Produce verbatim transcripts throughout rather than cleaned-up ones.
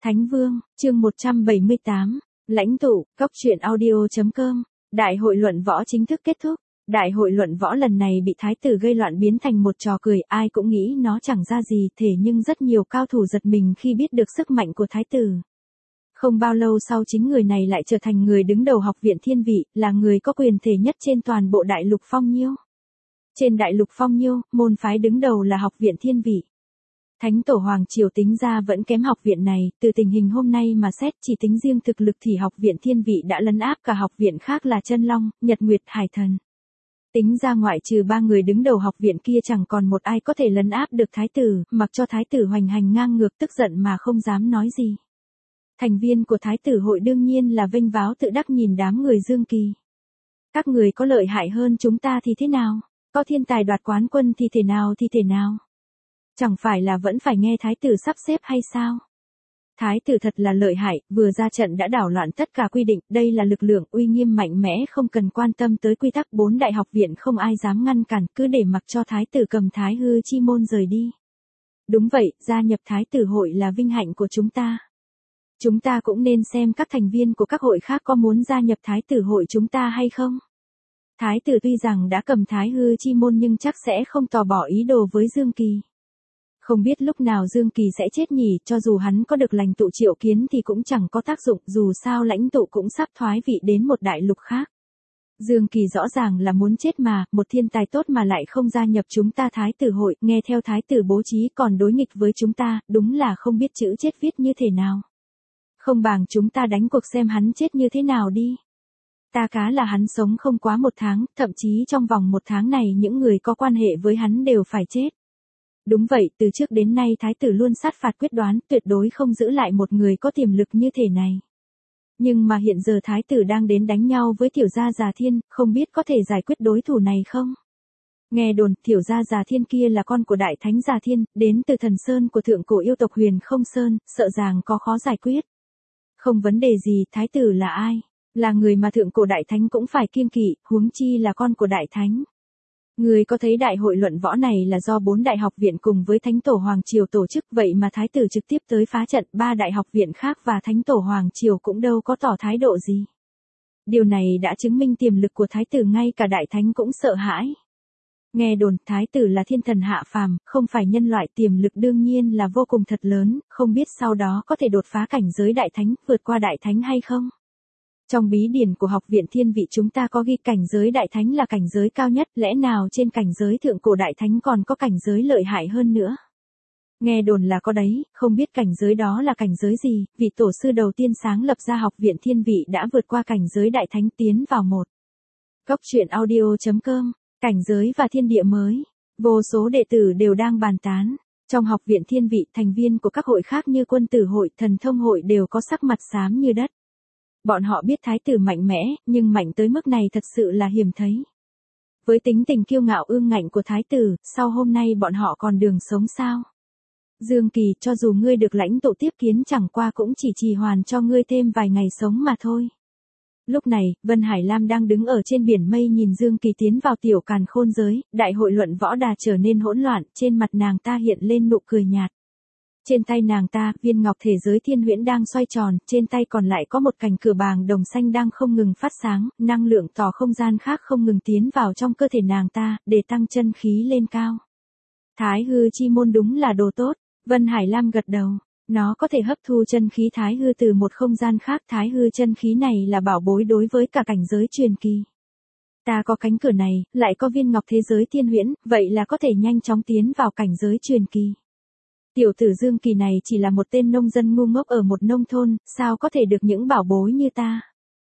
Thánh Vương, chương một trăm bảy mươi tám, lãnh tụ, góc truyện audio.com, đại hội luận võ chính thức kết thúc. Đại hội luận võ lần này bị thái tử gây loạn biến thành một trò cười, ai cũng nghĩ nó chẳng ra gì, thế nhưng rất nhiều cao thủ giật mình khi biết được sức mạnh của thái tử. Không bao lâu sau chính người này lại trở thành người đứng đầu học viện thiên vị, là người có quyền thể nhất trên toàn bộ đại lục Phong Nhiêu. Trên đại lục Phong Nhiêu, môn phái đứng đầu là học viện thiên vị. Thánh tổ Hoàng Triều tính ra vẫn kém học viện này, từ tình hình hôm nay mà xét chỉ tính riêng thực lực thì học viện thiên vị đã lấn áp cả học viện khác là Chân Long, Nhật Nguyệt, Hải Thần. Tính ra ngoại trừ ba người đứng đầu học viện kia chẳng còn một ai có thể lấn áp được thái tử, mặc cho thái tử hoành hành ngang ngược tức giận mà không dám nói gì. Thành viên của thái tử hội đương nhiên là vênh váo tự đắc nhìn đám người Dương Kỳ. Các người có lợi hại hơn chúng ta thì thế nào? Có thiên tài đoạt quán quân thì thể nào thì thể nào? Chẳng phải là vẫn phải nghe thái tử sắp xếp hay sao? Thái tử thật là lợi hại, vừa ra trận đã đảo loạn tất cả quy định, đây là lực lượng uy nghiêm mạnh mẽ không cần quan tâm tới quy tắc, bốn đại học viện không ai dám ngăn cản, cứ để mặc cho thái tử cầm Thái Hư Chi Môn rời đi. Đúng vậy, gia nhập thái tử hội là vinh hạnh của chúng ta. Chúng ta cũng nên xem các thành viên của các hội khác có muốn gia nhập thái tử hội chúng ta hay không. Thái tử tuy rằng đã cầm Thái Hư Chi Môn nhưng chắc sẽ không tỏ bỏ ý đồ với Dương Kỳ. Không biết lúc nào Dương Kỳ sẽ chết nhỉ, cho dù hắn có được lãnh tụ Triệu Kiến thì cũng chẳng có tác dụng, dù sao lãnh tụ cũng sắp thoái vị đến một đại lục khác. Dương Kỳ rõ ràng là muốn chết mà, một thiên tài tốt mà lại không gia nhập chúng ta thái tử hội, nghe theo thái tử bố trí còn đối nghịch với chúng ta, đúng là không biết chữ chết viết như thế nào. Không bằng chúng ta đánh cuộc xem hắn chết như thế nào đi. Ta cá là hắn sống không quá một tháng, thậm chí trong vòng một tháng này những người có quan hệ với hắn đều phải chết. Đúng vậy, từ trước đến nay thái tử luôn sát phạt quyết đoán, tuyệt đối không giữ lại một người có tiềm lực như thể này. Nhưng mà hiện giờ thái tử đang đến đánh nhau với tiểu gia Già Thiên, không biết có thể giải quyết đối thủ này không? Nghe đồn, tiểu gia Già Thiên kia là con của đại thánh Già Thiên, đến từ thần sơn của thượng cổ yêu tộc Huyền Không Sơn, sợ rằng có khó giải quyết. Không vấn đề gì, thái tử là ai? Là người mà thượng cổ đại thánh cũng phải kiêng kỵ, huống chi là con của đại thánh. Người có thấy đại hội luận võ này là do bốn đại học viện cùng với Thánh tổ Hoàng Triều tổ chức, vậy mà thái tử trực tiếp tới phá trận, ba đại học viện khác và Thánh tổ Hoàng Triều cũng đâu có tỏ thái độ gì. Điều này đã chứng minh tiềm lực của thái tử, ngay cả đại thánh cũng sợ hãi. Nghe đồn thái tử là thiên thần hạ phàm, không phải nhân loại, tiềm lực đương nhiên là vô cùng thật lớn, không biết sau đó có thể đột phá cảnh giới đại thánh, vượt qua đại thánh hay không? Trong bí điển của học viện thiên vị chúng ta có ghi cảnh giới đại thánh là cảnh giới cao nhất, lẽ nào trên cảnh giới thượng cổ đại thánh còn có cảnh giới lợi hại hơn nữa? Nghe đồn là có đấy, không biết cảnh giới đó là cảnh giới gì, vị tổ sư đầu tiên sáng lập ra học viện thiên vị đã vượt qua cảnh giới đại thánh tiến vào một. Góc truyện audio.com, cảnh giới và thiên địa mới, vô số đệ tử đều đang bàn tán. Trong học viện thiên vị, thành viên của các hội khác như quân tử hội, thần thông hội đều có sắc mặt xám như đất. Bọn họ biết thái tử mạnh mẽ, nhưng mạnh tới mức này thật sự là hiếm thấy. Với tính tình kiêu ngạo ương ngạnh của thái tử, sau hôm nay bọn họ còn đường sống sao? Dương Kỳ, cho dù ngươi được lãnh tụ tiếp kiến chẳng qua cũng chỉ trì hoãn cho ngươi thêm vài ngày sống mà thôi. Lúc này, Vân Hải Lam đang đứng ở trên biển mây nhìn Dương Kỳ tiến vào tiểu càn khôn giới, đại hội luận võ đà trở nên hỗn loạn, trên mặt nàng ta hiện lên nụ cười nhạt. Trên tay nàng ta, viên ngọc thể giới thiên huyễn đang xoay tròn, trên tay còn lại có một cành cửa bàng đồng xanh đang không ngừng phát sáng, năng lượng tỏ không gian khác không ngừng tiến vào trong cơ thể nàng ta, để tăng chân khí lên cao. Thái Hư Chi Môn đúng là đồ tốt, Vân Hải Lam gật đầu, nó có thể hấp thu chân khí Thái Hư từ một không gian khác, Thái Hư chân khí này là bảo bối đối với cả cảnh giới truyền kỳ. Ta có cánh cửa này, lại có viên ngọc thế giới thiên huyễn, vậy là có thể nhanh chóng tiến vào cảnh giới truyền kỳ. Tiểu tử Dương Kỳ này chỉ là một tên nông dân ngu ngốc ở một nông thôn, sao có thể được những bảo bối như ta.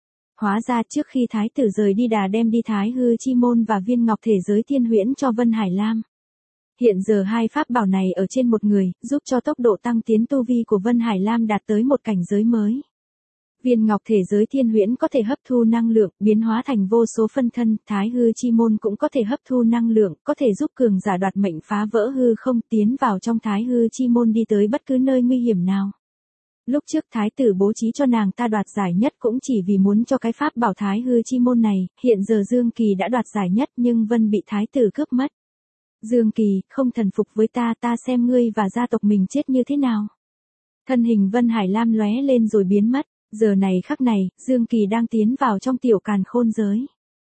Hóa ra trước khi thái tử rời đi đà đem đi Thái Hư Chi Môn và viên ngọc thể giới thiên huyễn cho Vân Hải Lam. Hiện giờ hai pháp bảo này ở trên một người, giúp cho tốc độ tăng tiến tu vi của Vân Hải Lam đạt tới một cảnh giới mới. Viên ngọc thể giới thiên huyễn có thể hấp thu năng lượng, biến hóa thành vô số phân thân, Thái Hư Chi Môn cũng có thể hấp thu năng lượng, có thể giúp cường giả đoạt mệnh phá vỡ hư không, tiến vào trong Thái Hư Chi Môn đi tới bất cứ nơi nguy hiểm nào. Lúc trước thái tử bố trí cho nàng ta đoạt giải nhất cũng chỉ vì muốn cho cái pháp bảo Thái Hư Chi Môn này, hiện giờ Dương Kỳ đã đoạt giải nhất nhưng Vân bị thái tử cướp mất. Dương Kỳ, không thần phục với ta, ta xem ngươi và gia tộc mình chết như thế nào. Thân hình Vân Hải Lam lóe lên rồi biến mất, giờ này khắc này, Dương Kỳ đang tiến vào trong tiểu càn khôn giới.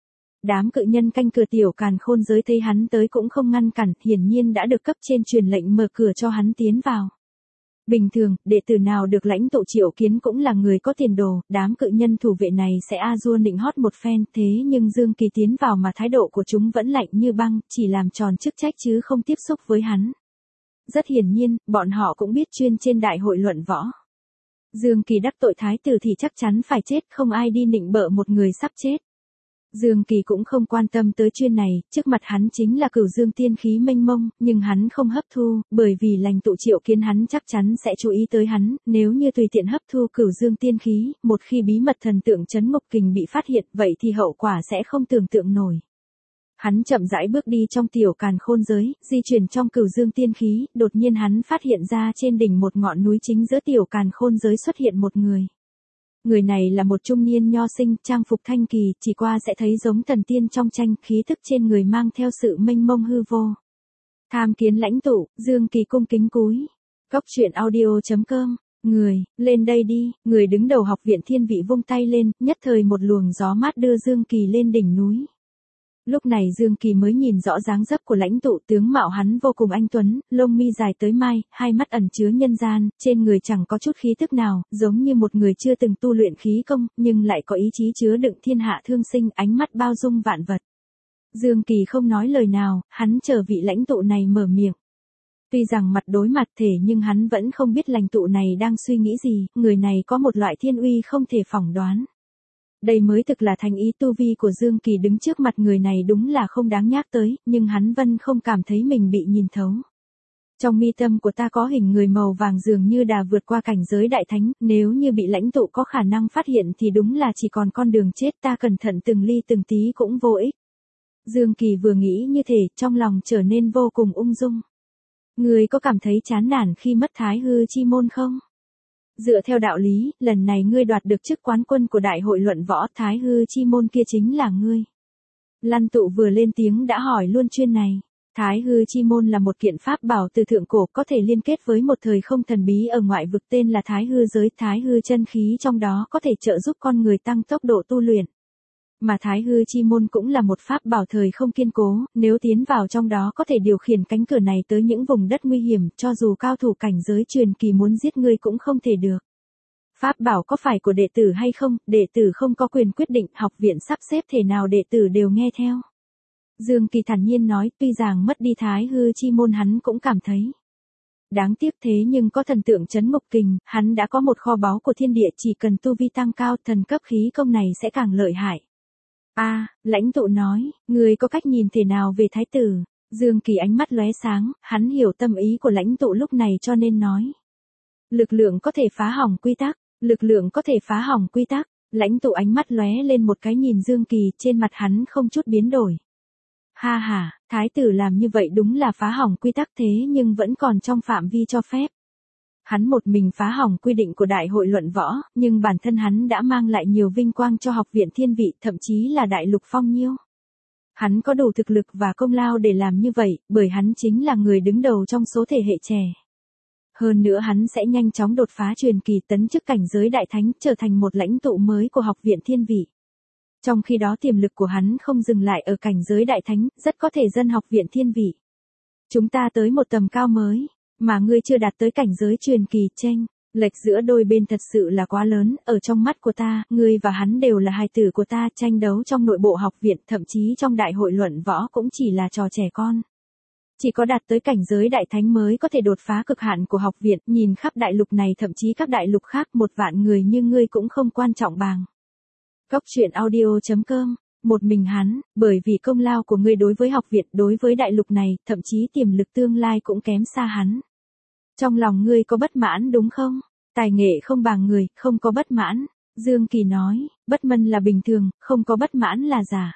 Đám cự nhân canh cửa tiểu càn khôn giới thấy hắn tới cũng không ngăn cản, hiển nhiên đã được cấp trên truyền lệnh mở cửa cho hắn tiến vào. Bình thường, đệ tử nào được lãnh tụ triệu kiến cũng là người có tiền đồ, đám cự nhân thủ vệ này sẽ a dua nịnh hót một phen, thế nhưng Dương Kỳ tiến vào mà thái độ của chúng vẫn lạnh như băng, chỉ làm tròn chức trách chứ không tiếp xúc với hắn. Rất hiển nhiên, bọn họ cũng biết chuyên trên đại hội luận võ. Dương Kỳ đắc tội thái tử thì chắc chắn phải chết, không ai đi nịnh bợ một người sắp chết. Dương Kỳ cũng không quan tâm tới chuyên này, trước mặt hắn chính là Cửu Dương tiên khí mênh mông, nhưng hắn không hấp thu, bởi vì lãnh tụ triệu kiến hắn chắc chắn sẽ chú ý tới hắn, nếu như tùy tiện hấp thu Cửu Dương tiên khí, một khi bí mật thần tượng Trấn Ngục Kình bị phát hiện, vậy thì hậu quả sẽ không tưởng tượng nổi. Hắn chậm rãi bước đi trong tiểu càn khôn giới, di chuyển trong Cửu Dương tiên khí, đột nhiên hắn phát hiện ra trên đỉnh một ngọn núi chính giữa tiểu càn khôn giới xuất hiện một người. Người này là một trung niên nho sinh, trang phục thanh kỳ, chỉ qua sẽ thấy giống thần tiên trong tranh, khí thức trên người mang theo sự mênh mông hư vô. Tham kiến lãnh tụ, Dương Kỳ cung kính cúi. Cốc truyện audio chấm com, người, lên đây đi, người đứng đầu học viện thiên vị vung tay lên, nhất thời một luồng gió mát đưa Dương Kỳ lên đỉnh núi. Lúc này Dương Kỳ mới nhìn rõ dáng dấp của lãnh tụ, tướng mạo hắn vô cùng anh tuấn, lông mi dài tới mai, hai mắt ẩn chứa nhân gian, trên người chẳng có chút khí tức nào, giống như một người chưa từng tu luyện khí công, nhưng lại có ý chí chứa đựng thiên hạ thương sinh, ánh mắt bao dung vạn vật. Dương Kỳ không nói lời nào, hắn chờ vị lãnh tụ này mở miệng. Tuy rằng mặt đối mặt thể nhưng hắn vẫn không biết lãnh tụ này đang suy nghĩ gì, người này có một loại thiên uy không thể phỏng đoán. Đây mới thực là thành ý tu vi của Dương Kỳ, đứng trước mặt người này đúng là không đáng nhắc tới, nhưng hắn vẫn không cảm thấy mình bị nhìn thấu. Trong mi tâm của ta có hình người màu vàng dường như đã vượt qua cảnh giới đại thánh, nếu như bị lãnh tụ có khả năng phát hiện thì đúng là chỉ còn con đường chết, ta cẩn thận từng ly từng tí cũng vô ích. Dương Kỳ vừa nghĩ như thế, trong lòng trở nên vô cùng ung dung. Người có cảm thấy chán nản khi mất Thái Hư chi môn không? Dựa theo đạo lý, lần này ngươi đoạt được chức quán quân của đại hội luận võ, Thái Hư chi môn kia chính là ngươi. Lăn Tụ vừa lên tiếng đã hỏi luôn chuyên này. Thái Hư chi môn là một kiện pháp bảo từ thượng cổ, có thể liên kết với một thời không thần bí ở ngoại vực tên là Thái Hư giới, Thái Hư chân khí trong đó có thể trợ giúp con người tăng tốc độ tu luyện. Mà Thái Hư chi môn cũng là một pháp bảo thời không kiên cố, nếu tiến vào trong đó có thể điều khiển cánh cửa này tới những vùng đất nguy hiểm, cho dù cao thủ cảnh giới truyền kỳ muốn giết ngươi cũng không thể được. Pháp bảo có phải của đệ tử hay không, đệ tử không có quyền quyết định, học viện sắp xếp thể nào đệ tử đều nghe theo. Dương Kỳ thản nhiên nói, tuy rằng mất đi Thái Hư chi môn hắn cũng cảm thấy đáng tiếc, thế nhưng có thần tượng Trấn Ngục Kình, hắn đã có một kho báu của thiên địa, chỉ cần tu vi tăng cao, thần cấp khí công này sẽ càng lợi hại. A, à, lãnh tụ nói, người có cách nhìn thế nào về thái tử? Dương Kỳ ánh mắt lóe sáng, hắn hiểu tâm ý của lãnh tụ lúc này cho nên nói. Lực lượng có thể phá hỏng quy tắc, lực lượng có thể phá hỏng quy tắc, lãnh tụ ánh mắt lóe lên một cái nhìn Dương Kỳ, trên mặt hắn không chút biến đổi. Ha ha, thái tử làm như vậy đúng là phá hỏng quy tắc thế nhưng vẫn còn trong phạm vi cho phép. Hắn một mình phá hỏng quy định của đại hội luận võ, nhưng bản thân hắn đã mang lại nhiều vinh quang cho học viện thiên vị, thậm chí là đại lục phong nhiêu. Hắn có đủ thực lực và công lao để làm như vậy, bởi hắn chính là người đứng đầu trong số thế hệ trẻ. Hơn nữa hắn sẽ nhanh chóng đột phá truyền kỳ, tấn chức cảnh giới đại thánh, trở thành một lãnh tụ mới của học viện thiên vị. Trong khi đó tiềm lực của hắn không dừng lại ở cảnh giới đại thánh, rất có thể dân học viện thiên vị. Chúng ta tới một tầm cao mới. Mà ngươi chưa đạt tới cảnh giới truyền kỳ, chênh lệch giữa đôi bên thật sự là quá lớn, ở trong mắt của ta, ngươi và hắn đều là hài tử của ta, tranh đấu trong nội bộ học viện, thậm chí trong đại hội luận võ cũng chỉ là trò trẻ con. Chỉ có đạt tới cảnh giới đại thánh mới có thể đột phá cực hạn của học viện, nhìn khắp đại lục này thậm chí các đại lục khác, một vạn người như ngươi cũng không quan trọng bằng. Cốc truyện audio chấm com. Một mình hắn, bởi vì công lao của ngươi đối với học viện, đối với đại lục này, thậm chí tiềm lực tương lai cũng kém xa hắn. Trong lòng ngươi có bất mãn đúng không? Tài nghệ không bằng người, không có bất mãn. Dương Kỳ nói, bất mãn là bình thường, không có bất mãn là giả.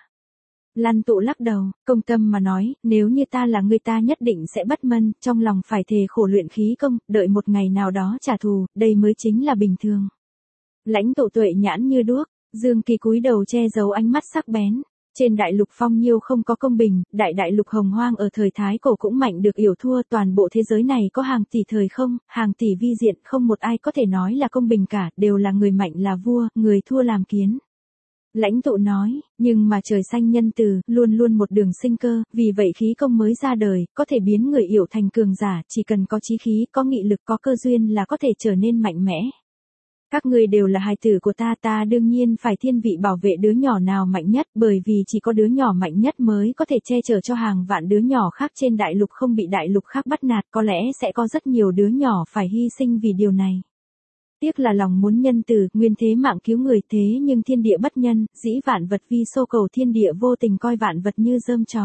Lăn Tụ lắc đầu, công tâm mà nói, nếu như ta là người ta nhất định sẽ bất mãn, trong lòng phải thề khổ luyện khí công, đợi một ngày nào đó trả thù, đây mới chính là bình thường. Lãnh Tụ tuệ nhãn như đuốc. Dương Kỳ cúi đầu che giấu ánh mắt sắc bén. Trên đại lục phong nhiêu không có công bình, đại đại lục hồng hoang ở thời Thái Cổ cũng mạnh được yểu thua, toàn bộ thế giới này có hàng tỷ thời không, hàng tỷ vi diện, không một ai có thể nói là công bình cả, đều là người mạnh là vua, người thua làm kiến. Lãnh tụ nói, nhưng mà trời xanh nhân từ, luôn luôn một đường sinh cơ, vì vậy khí công mới ra đời, có thể biến người yểu thành cường giả, chỉ cần có chí khí, có nghị lực, có cơ duyên là có thể trở nên mạnh mẽ. Các ngươi đều là hài tử của ta, ta đương nhiên phải thiên vị bảo vệ đứa nhỏ nào mạnh nhất, bởi vì chỉ có đứa nhỏ mạnh nhất mới có thể che chở cho hàng vạn đứa nhỏ khác trên đại lục không bị đại lục khác bắt nạt, có lẽ sẽ có rất nhiều đứa nhỏ phải hy sinh vì điều này. Tiếc là lòng muốn nhân từ, nguyên thế mạng cứu người thế nhưng thiên địa bất nhân, dĩ vạn vật vi xô cầu thiên địa vô tình coi vạn vật như rơm chó.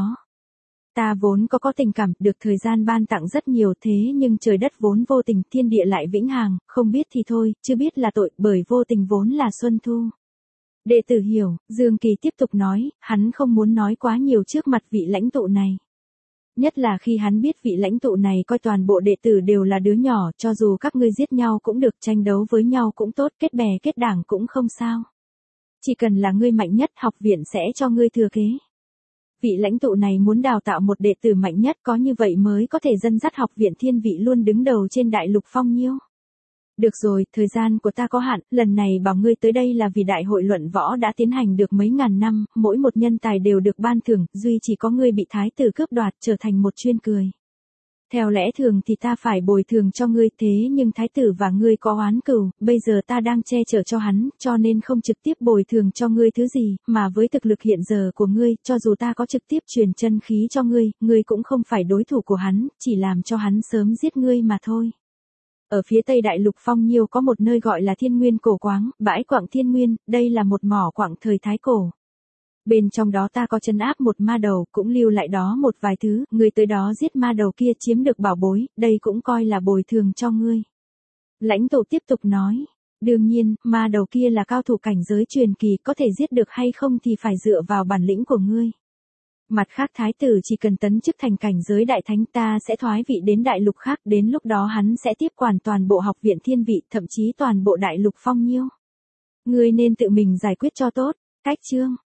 Ta vốn có có tình cảm, được thời gian ban tặng rất nhiều thế nhưng trời đất vốn vô tình, thiên địa lại vĩnh hằng, không biết thì thôi, chưa biết là tội, bởi vô tình vốn là xuân thu. Đệ tử hiểu, Dương Kỳ tiếp tục nói, hắn không muốn nói quá nhiều trước mặt vị lãnh tụ này. Nhất là khi hắn biết vị lãnh tụ này coi toàn bộ đệ tử đều là đứa nhỏ, cho dù các ngươi giết nhau cũng được, tranh đấu với nhau cũng tốt, kết bè kết đảng cũng không sao. Chỉ cần là ngươi mạnh nhất, học viện sẽ cho ngươi thừa kế. Vị lãnh tụ này muốn đào tạo một đệ tử mạnh nhất, có như vậy mới có thể dẫn dắt học viện thiên vị luôn đứng đầu trên đại lục phong nhiêu. Được rồi, thời gian của ta có hạn, lần này bảo ngươi tới đây là vì đại hội luận võ đã tiến hành được mấy ngàn năm, mỗi một nhân tài đều được ban thưởng, duy chỉ có ngươi bị thái tử cướp đoạt trở thành một chuyên cười. Theo lẽ thường thì ta phải bồi thường cho ngươi, thế nhưng thái tử và ngươi có oán cừu, bây giờ ta đang che chở cho hắn, cho nên không trực tiếp bồi thường cho ngươi thứ gì, mà với thực lực hiện giờ của ngươi, cho dù ta có trực tiếp truyền chân khí cho ngươi, ngươi cũng không phải đối thủ của hắn, chỉ làm cho hắn sớm giết ngươi mà thôi. Ở phía tây đại lục phong nhiêu có một nơi gọi là Thiên Nguyên Cổ Quáng, bãi quặng Thiên Nguyên, đây là một mỏ quặng thời Thái Cổ. Bên trong đó ta có trấn áp một ma đầu, cũng lưu lại đó một vài thứ, người tới đó giết ma đầu kia chiếm được bảo bối, đây cũng coi là bồi thường cho ngươi. Lãnh tụ tiếp tục nói, đương nhiên, ma đầu kia là cao thủ cảnh giới truyền kỳ, có thể giết được hay không thì phải dựa vào bản lĩnh của ngươi. Mặt khác thái tử chỉ cần tấn chức thành cảnh giới đại thánh, ta sẽ thoái vị đến đại lục khác, đến lúc đó hắn sẽ tiếp quản toàn bộ học viện thiên vị, thậm chí toàn bộ đại lục phong nhiêu. Ngươi nên tự mình giải quyết cho tốt. Cách chương